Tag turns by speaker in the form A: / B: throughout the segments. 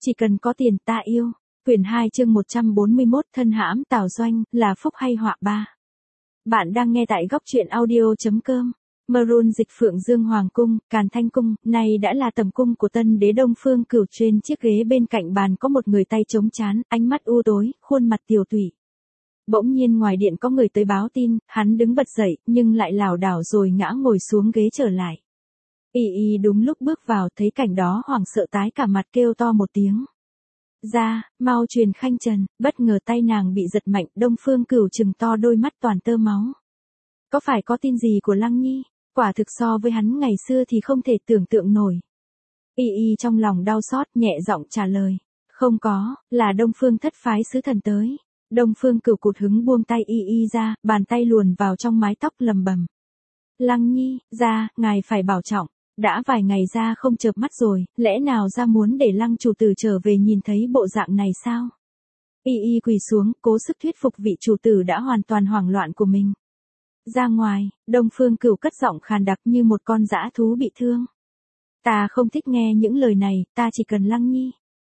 A: Chỉ cần có tiền ta yêu. Quyển 2 chương 141 thân hãm Tào Doanh, là phúc hay họa ba. Bạn đang nghe tại góc truyện audio.com. Maroon dịch Phượng Dương Hoàng Cung, Càn Thanh Cung, này đã là tầm cung của tân đế Đông Phương Cửu. Trên chiếc ghế bên cạnh bàn có một người tay chống trán, ánh mắt u tối, khuôn mặt tiều tụy. Bỗng nhiên ngoài điện có người tới báo tin, hắn đứng bật dậy, nhưng lại lảo đảo rồi ngã ngồi xuống ghế trở lại. Y đúng lúc bước vào, thấy cảnh đó hoảng sợ tái cả mặt, kêu to một tiếng. Ra, mau truyền Khanh Trần. Bất ngờ tay nàng bị giật mạnh, Đông Phương Cửu trừng to đôi mắt toàn tơ máu. Có phải có tin gì của Lăng Nhi? Quả thực so với hắn ngày xưa thì không thể tưởng tượng nổi. Y trong lòng đau xót, nhẹ giọng trả lời. Không có, là Đông Phương thất phái sứ thần tới. Đông Phương Cửu cụt hứng buông tay Y ra, bàn tay luồn vào trong mái tóc lầm bầm. Lăng Nhi, ra, ngài phải bảo trọng. Đã vài ngày ra không chợp mắt rồi, lẽ nào ra muốn để Lăng chủ tử trở về nhìn thấy bộ dạng này sao? Y quỳ xuống, cố sức thuyết phục vị chủ tử đã hoàn toàn hoảng loạn của mình. Ra ngoài, Đông Phương Cửu cất giọng khàn đặc như một con dã thú bị thương. Ta không thích nghe những lời này, ta chỉ cần Lăng Nhi.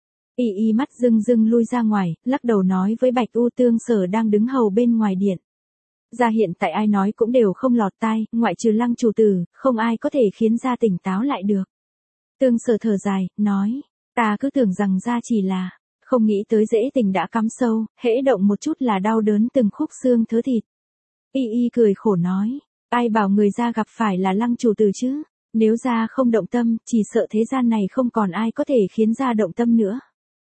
A: Y mắt rưng rưng lui ra ngoài, lắc đầu nói với Bạch U Tương Sở đang đứng hầu bên ngoài điện. Ra hiện tại ai nói cũng đều không lọt tai, ngoại trừ Lăng chủ tử, không ai có thể khiến ra tỉnh táo lại được. Tương Sở thở dài, nói, ta cứ tưởng rằng ra chỉ là, không nghĩ tới dễ tình đã cắm sâu, hễ động một chút là đau đớn từng khúc xương thớ thịt. Y cười khổ nói, ai bảo người ra gặp phải là Lăng chủ tử chứ, nếu ra không động tâm, chỉ sợ thế gian này không còn ai có thể khiến ra động tâm nữa.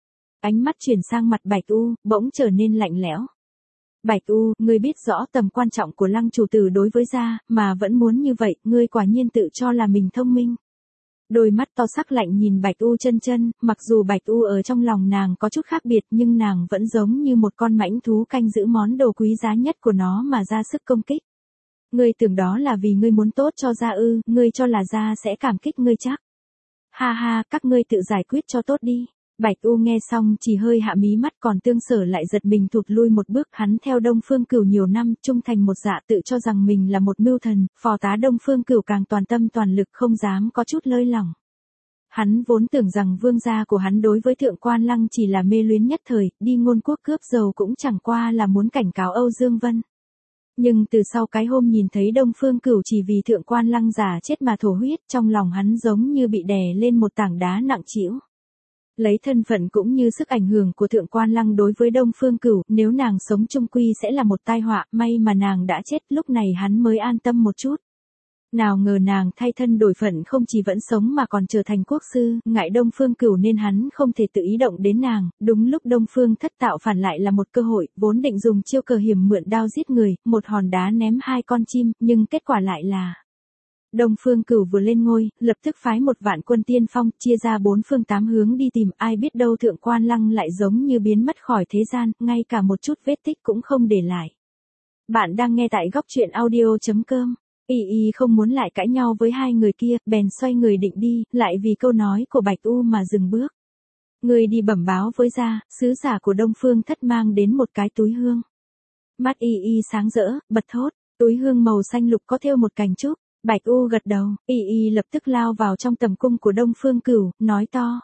A: Ánh mắt chuyển sang mặt Bạch U, bỗng trở nên lạnh lẽo. Bạch U, ngươi biết rõ tầm quan trọng của Lăng chủ tử đối với gia, mà vẫn muốn như vậy, ngươi quả nhiên tự cho là mình thông minh. Đôi mắt to sắc lạnh nhìn Bạch U chân, mặc dù Bạch U ở trong lòng nàng có chút khác biệt nhưng nàng vẫn giống như một con mãnh thú canh giữ món đồ quý giá nhất của nó mà ra sức công kích. Ngươi tưởng đó là vì ngươi muốn tốt cho gia ư, ngươi cho là gia sẽ cảm kích ngươi chắc. Ha ha, các ngươi tự giải quyết cho tốt đi. Bạch U nghe xong chỉ hơi hạ mí mắt, còn Tương Sở lại giật mình thụt lui một bước. Hắn theo Đông Phương Cửu nhiều năm, trung thành một dạ, tự cho rằng mình là một mưu thần, phò tá Đông Phương Cửu càng toàn tâm toàn lực, không dám có chút lơi lỏng. Hắn vốn tưởng rằng vương gia của hắn đối với Thượng Quan Lăng chỉ là mê luyến nhất thời, đi ngôn quốc cướp dầu cũng chẳng qua là muốn cảnh cáo Âu Dương Vân. Nhưng từ sau cái hôm nhìn thấy Đông Phương Cửu chỉ vì Thượng Quan Lăng giả chết mà thổ huyết, trong lòng hắn giống như bị đè lên một tảng đá nặng trĩu. Lấy thân phận cũng như sức ảnh hưởng của Thượng Quan Lăng đối với Đông Phương Cửu, nếu nàng sống chung quy sẽ là một tai họa, may mà nàng đã chết, lúc này hắn mới an tâm một chút. Nào ngờ nàng thay thân đổi phận, không chỉ vẫn sống mà còn trở thành quốc sư, ngại Đông Phương Cửu nên hắn không thể tự ý động đến nàng. Đúng lúc Đông Phương Thất tạo phản lại là một cơ hội, vốn định dùng chiêu cờ hiểm mượn đao giết người, một hòn đá ném hai con chim, nhưng kết quả lại là Đông Phương Cửu vừa lên ngôi, lập tức phái 1.000 quân tiên phong, chia ra 4 phương 8 hướng đi tìm, ai biết đâu Thượng Quan Lăng lại giống như biến mất khỏi thế gian, ngay cả một chút vết tích cũng không để lại. Bạn đang nghe tại góc truyện audio.com. Y không muốn lại cãi nhau với hai người kia, bèn xoay người định đi, lại vì câu nói của Bạch U mà dừng bước. Người đi bẩm báo với gia, sứ giả của Đông Phương Thất mang đến một cái túi hương. Mắt Y sáng rỡ, bật thốt, túi hương màu xanh lục có thêu một cành trúc. Bạch U gật đầu, Y lập tức lao vào trong tầm cung của Đông Phương Cửu, nói to.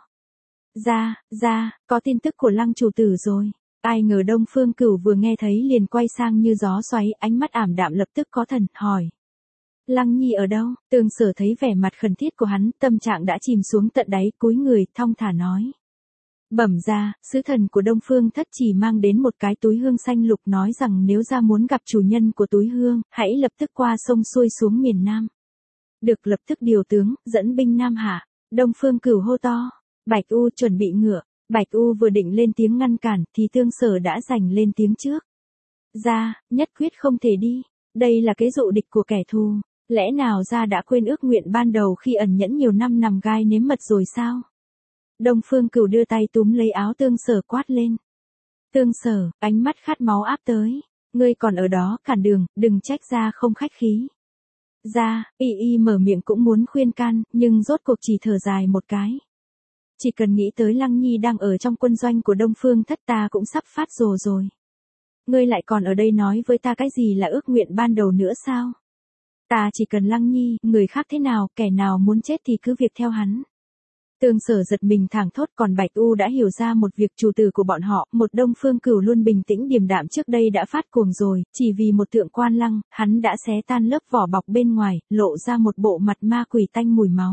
A: Ra, có tin tức của Lăng chủ tử rồi. Ai ngờ Đông Phương Cửu vừa nghe thấy liền quay sang như gió xoáy, ánh mắt ảm đạm lập tức có thần, hỏi. Lăng Nhi ở đâu? Tương Sở thấy vẻ mặt khẩn thiết của hắn, tâm trạng đã chìm xuống tận đáy, cúi người, thong thả nói. Bẩm ra, sứ thần của Đông Phương Thất chỉ mang đến một cái túi hương xanh lục, nói rằng nếu ra muốn gặp chủ nhân của túi hương, hãy lập tức qua sông xuôi xuống miền Nam. Được lập tức điều tướng, dẫn binh Nam Hạ. Đông Phương Cửu hô to. Bạch U chuẩn bị ngựa. Bạch U vừa định lên tiếng ngăn cản, thì Tương Sở đã giành lên tiếng trước. Ra, nhất quyết không thể đi. Đây là kế dụ địch của kẻ thù. Lẽ nào ra đã quên ước nguyện ban đầu khi ẩn nhẫn nhiều năm nằm gai nếm mật rồi sao? Đông Phương Cửu đưa tay túm lấy áo Tương Sở quát lên. Tương Sở, ánh mắt khát máu áp tới. Ngươi còn ở đó cản đường, đừng trách ra không khách khí. Ra, Y mở miệng cũng muốn khuyên can, nhưng rốt cuộc chỉ thở dài một cái. Chỉ cần nghĩ tới Lăng Nhi đang ở trong quân doanh của Đông Phương Thất, ta cũng sắp phát rồ rồi. Ngươi lại còn ở đây nói với ta cái gì là ước nguyện ban đầu nữa sao? Ta chỉ cần Lăng Nhi, người khác thế nào, kẻ nào muốn chết thì cứ việc theo hắn. Tương Sở giật mình thảng thốt, còn Bạch U đã hiểu ra một việc, chủ tử của bọn họ, một Đông Phương Cửu luôn bình tĩnh điềm đạm trước đây đã phát cuồng rồi, chỉ vì một Thượng Quan Lăng, hắn đã xé tan lớp vỏ bọc bên ngoài, lộ ra một bộ mặt ma quỷ tanh mùi máu.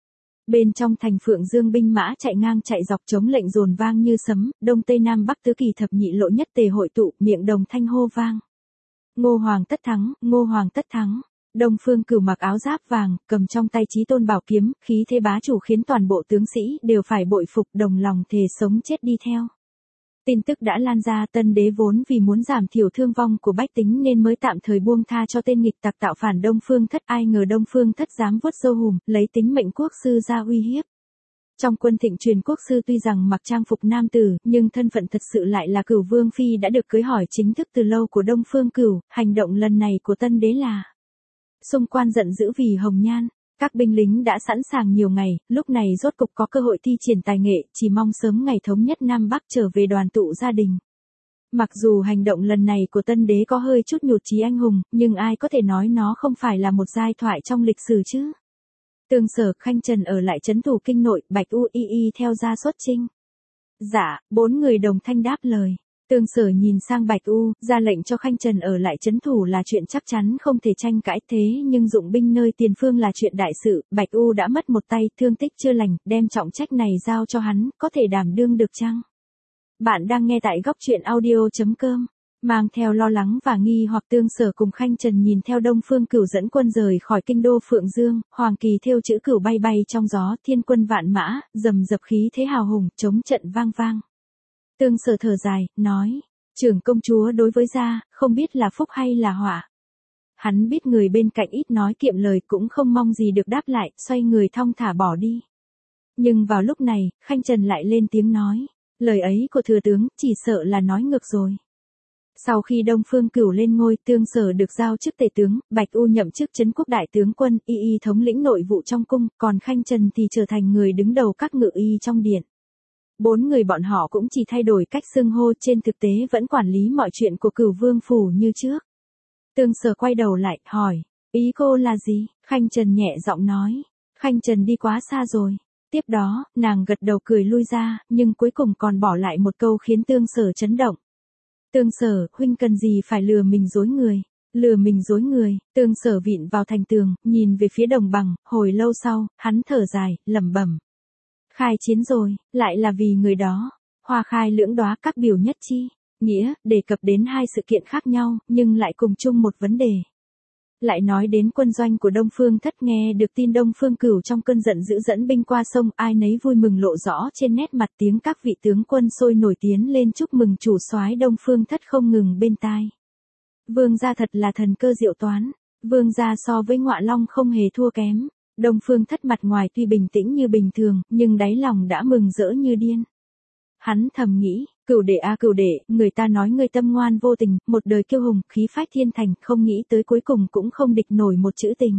A: Bên trong thành Phượng Dương binh mã chạy ngang chạy dọc chống lệnh dồn vang như sấm, Đông Tây Nam Bắc tứ kỳ thập nhị lộ nhất tề hội tụ, miệng đồng thanh hô vang. Ngô Hoàng tất thắng, Ngô Hoàng tất thắng. Đông Phương Cửu mặc áo giáp vàng, cầm trong tay Chí Tôn bảo kiếm, khí thế bá chủ khiến toàn bộ tướng sĩ đều phải bội phục, đồng lòng thề sống chết đi theo. Tin tức đã lan ra, Tân Đế vốn vì muốn giảm thiểu thương vong của bách tính nên mới tạm thời buông tha cho tên nghịch tặc tạo phản Đông Phương Thất, ai ngờ Đông Phương Thất dám vuốt râu hùm, lấy tính mệnh quốc sư ra uy hiếp. Trong quân thịnh truyền quốc sư tuy rằng mặc trang phục nam tử, nhưng thân phận thật sự lại là Cửu Vương phi đã được cưới hỏi chính thức từ lâu của Đông Phương Cửu, hành động lần này của Tân Đế là xung quan giận dữ vì hồng nhan. Các binh lính đã sẵn sàng nhiều ngày, lúc này rốt cục có cơ hội thi triển tài nghệ, chỉ mong sớm ngày thống nhất Nam Bắc trở về đoàn tụ gia đình. Mặc dù hành động lần này của Tân Đế có hơi chút nhụt chí anh hùng, nhưng ai có thể nói nó không phải là một giai thoại trong lịch sử chứ. Tương Sở, Khanh Trần ở lại trấn thủ kinh nội, Bạch U y theo ra xuất chinh. Dạ, 4 người đồng thanh đáp lời. Tương Sở nhìn sang Bạch U, ra lệnh cho Khanh Trần ở lại trấn thủ là chuyện chắc chắn không thể tranh cãi, thế nhưng dụng binh nơi tiền phương là chuyện đại sự, Bạch U đã mất một tay, thương tích chưa lành, đem trọng trách này giao cho hắn, có thể đảm đương được chăng? Bạn đang nghe tại góc truyện audio.com. Mang theo lo lắng và nghi hoặc, Tương Sở cùng Khanh Trần nhìn theo Đông Phương Cửu dẫn quân rời khỏi kinh đô Phượng Dương, hoàng kỳ thêu chữ Cửu bay bay trong gió, thiên quân vạn mã, rầm rập khí thế hào hùng, chống trận vang vang. Tương Sở thở dài, nói, trưởng công chúa đối với gia, không biết là phúc hay là họa. Hắn biết người bên cạnh ít nói kiệm lời, cũng không mong gì được đáp lại, xoay người thong thả bỏ đi. Nhưng vào lúc này, Khanh Trần lại lên tiếng nói, lời ấy của thừa tướng, chỉ sợ là nói ngược rồi. Sau khi Đông Phương Cửu lên ngôi, Tương Sở được giao chức tể tướng, Bạch U nhậm chức trấn quốc đại tướng quân, y thống lĩnh nội vụ trong cung, còn Khanh Trần thì trở thành người đứng đầu các ngự y trong điện. 4 người bọn họ cũng chỉ thay đổi cách xưng hô, trên thực tế vẫn quản lý mọi chuyện của Cửu Vương phủ như trước. Tương Sở quay đầu lại, hỏi, ý cô là gì? Khanh Trần nhẹ giọng nói, Khanh Trần đi quá xa rồi. Tiếp đó, nàng gật đầu cười lui ra, nhưng cuối cùng còn bỏ lại một câu khiến Tương Sở chấn động. Tương Sở, huynh cần gì phải lừa mình dối người? Lừa mình dối người. Tương Sở vịn vào thành tường, nhìn về phía đồng bằng, hồi lâu sau, hắn thở dài, lẩm bẩm. Khai chiến rồi, lại là vì người đó. Hoa khai lưỡng đóa, các biểu nhất chi. Nghĩa, đề cập đến hai sự kiện khác nhau, nhưng lại cùng chung một vấn đề. Lại nói đến quân doanh của Đông Phương Thất, nghe được tin Đông Phương Cửu trong cơn giận dữ dẫn binh qua sông, ai nấy vui mừng lộ rõ trên nét mặt, tiếng các vị tướng quân sôi nổi tiến lên chúc mừng chủ soái Đông Phương Thất không ngừng bên tai. Vương gia thật là thần cơ diệu toán, vương gia so với Ngọa Long không hề thua kém. Đông Phương Thất mặt ngoài tuy bình tĩnh như bình thường, nhưng đáy lòng đã mừng rỡ như điên. Hắn thầm nghĩ, Cửu đệ a Cửu đệ, người ta nói ngươi tâm ngoan vô tình, một đời kiêu hùng, khí phách thiên thành, không nghĩ tới cuối cùng cũng không địch nổi một chữ tình.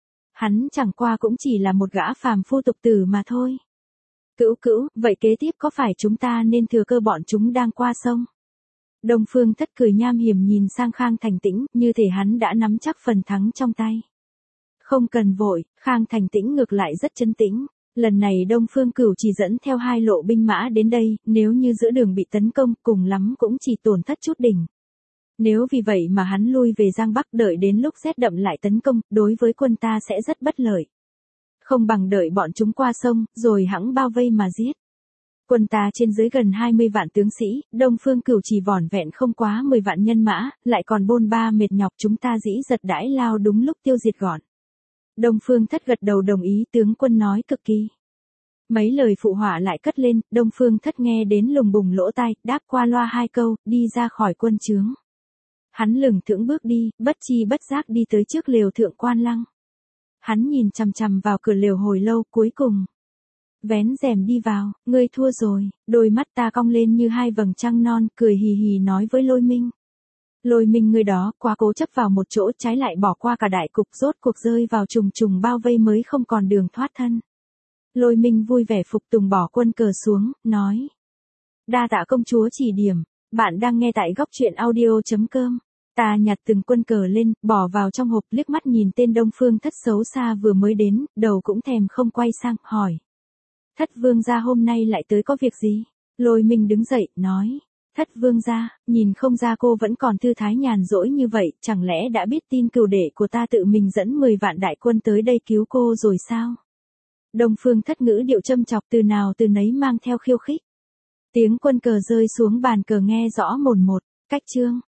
A: Hắn chẳng qua cũng chỉ là một gã phàm phu tục tử mà thôi. Cữu cữu, vậy kế tiếp có phải chúng ta nên thừa cơ bọn chúng đang qua sông? Đông Phương Thất cười nham hiểm nhìn sang Khang Thành Tĩnh, như thể hắn đã nắm chắc phần thắng trong tay. Không cần vội, Khang Thành Tĩnh ngược lại rất trấn tĩnh. Lần này Đông Phương Cửu chỉ dẫn theo 2 lộ binh mã đến đây, nếu như giữa đường bị tấn công, cùng lắm cũng chỉ tổn thất chút đỉnh. Nếu vì vậy mà hắn lui về Giang Bắc, đợi đến lúc rét đậm lại tấn công, đối với quân ta sẽ rất bất lợi. Không bằng đợi bọn chúng qua sông, rồi hẵng bao vây mà giết. Quân ta trên dưới gần 20 vạn tướng sĩ, Đông Phương Cửu chỉ vỏn vẹn không quá 10 vạn nhân mã, lại còn bôn ba mệt nhọc, chúng ta dĩ giật đãi lao đúng lúc tiêu diệt gọn. Đông Phương Thất gật đầu đồng ý, tướng quân nói cực kỳ. Mấy lời phụ họa lại cất lên, Đông Phương Thất nghe đến lùng bùng lỗ tai, đáp qua loa 2 câu, đi ra khỏi quân trướng. Hắn lửng thững bước đi, bất chi bất giác đi tới trước lều Thượng Quan Lăng. Hắn nhìn chằm chằm vào cửa lều hồi lâu, cuối cùng vén rèm đi vào, ngươi thua rồi. Đôi mắt ta cong lên như 2 vầng trăng non, cười hì hì nói với Lôi Minh. Lôi Minh ngươi đó, quá cố chấp vào một chỗ, trái lại bỏ qua cả đại cục, rốt cuộc rơi vào trùng trùng bao vây mới không còn đường thoát thân. Lôi Minh vui vẻ phục tùng bỏ quân cờ xuống, nói. Đa tạ công chúa chỉ điểm, bạn đang nghe tại góc truyện audio.com. Ta nhặt từng quân cờ lên, bỏ vào trong hộp, liếc mắt nhìn tên Đông Phương Thất xấu xa vừa mới đến, đầu cũng thèm không quay sang, hỏi. Thất vương gia hôm nay lại tới có việc gì? Lôi Minh đứng dậy, nói. Thất vương gia, nhìn không ra cô vẫn còn thư thái nhàn rỗi như vậy, chẳng lẽ đã biết tin cửu đệ của ta tự mình dẫn 10 vạn đại quân tới đây cứu cô rồi sao? Đông Phương Thất ngữ điệu châm chọc từ nào từ nấy mang theo khiêu khích. Tiếng quân cờ rơi xuống bàn cờ nghe rõ mồn một, cách chương.